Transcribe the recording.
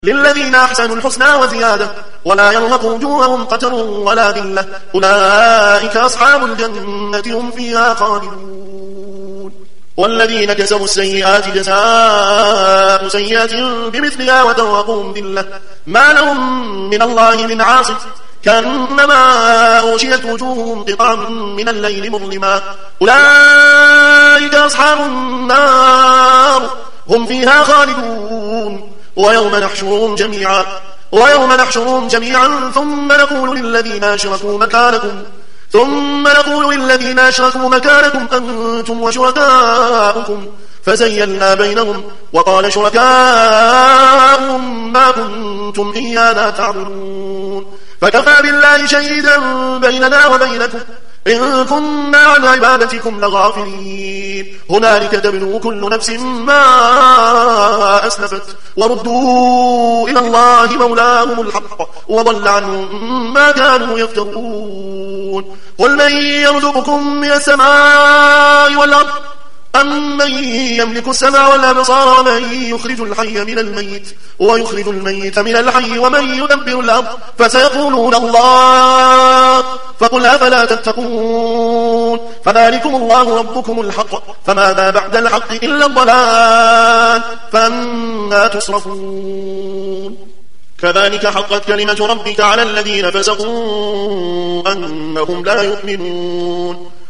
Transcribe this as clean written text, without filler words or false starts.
للذين أحسنوا الحسنى وزيادة ولا يرهق وجوههم قتر ولا ذلة أولئك أصحاب الجنة هم فيها خالدون والذين كسبوا السيئات جزاء سيئة بمثلها وتوقهم ذلة ما لهم من الله من عاصم كأنما أغشيت وجوههم قطعا من الليل مظلما أولئك أصحاب النار هم فيها خالدون ويوم نحشرهم جميعا ثم نقول للذين أشركوا مكانكم أنتم وشركاؤكم فزيلنا بينهم وقال شركاؤهم ما كنتم إيانا تعبدون فكفى بالله شهيدا بيننا وبينكم إن كنا عن عبادتكم لغافلين هنالك تبلو كل نفس ما أسلفت وردوا إلى الله مولاهم الحق وضل عنهم ما كانوا يفترون قل من يرزقكم من السماء والأرض أمن يملك السمع والأبصار ومن يخرج الحي من الميت ويخرج الميت من الحي ومن يدبر الأمر فسيقولون الله فقل أفلا تتقون فذلكم الله ربكم الحق فماذا بعد الحق إلا الضلال فأنا تصرفون كذلك حقت كلمة ربك على الذين فسقوا أنهم لا يؤمنون